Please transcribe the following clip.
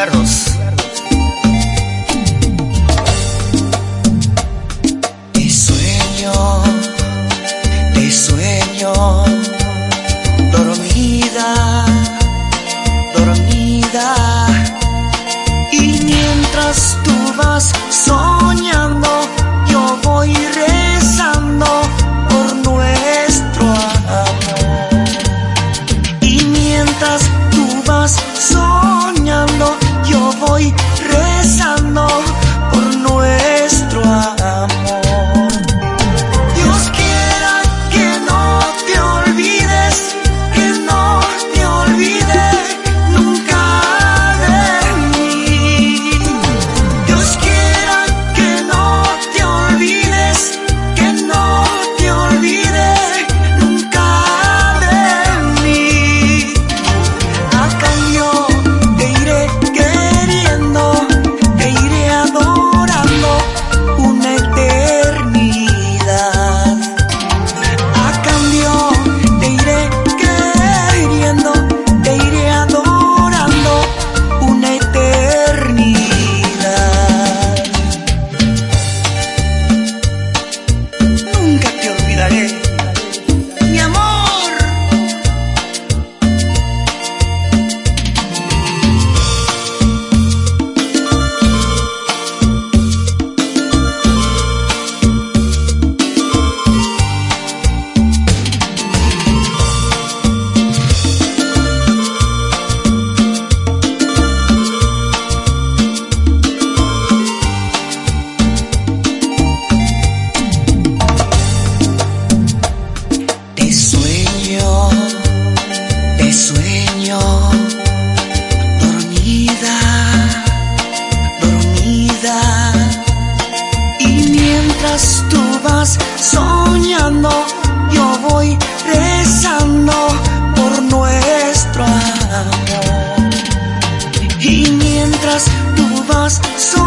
Carlos. Te sueño, dormida, dormida. Y mientras tú vas soñando, yo voy rezando por nuestro amor. Y mientras tú vas soñando, yo voy rezando por nuestro amor. Dios quiera que no te olvides, que no te olvides nunca de mí. Dios quiera que no te olvides, que no te olvides nunca de mí. A cambio te iré queriendo, te iré adorando una eternidad. A cambio te iré queriendo, te iré adorando una eternidad. Nunca te olvidaré, mi amor. Te sueño, dormida, dormida. Y mientras tú vas soñando, yo voy rezando por nuestro amor. Y mientras tú vas soñando,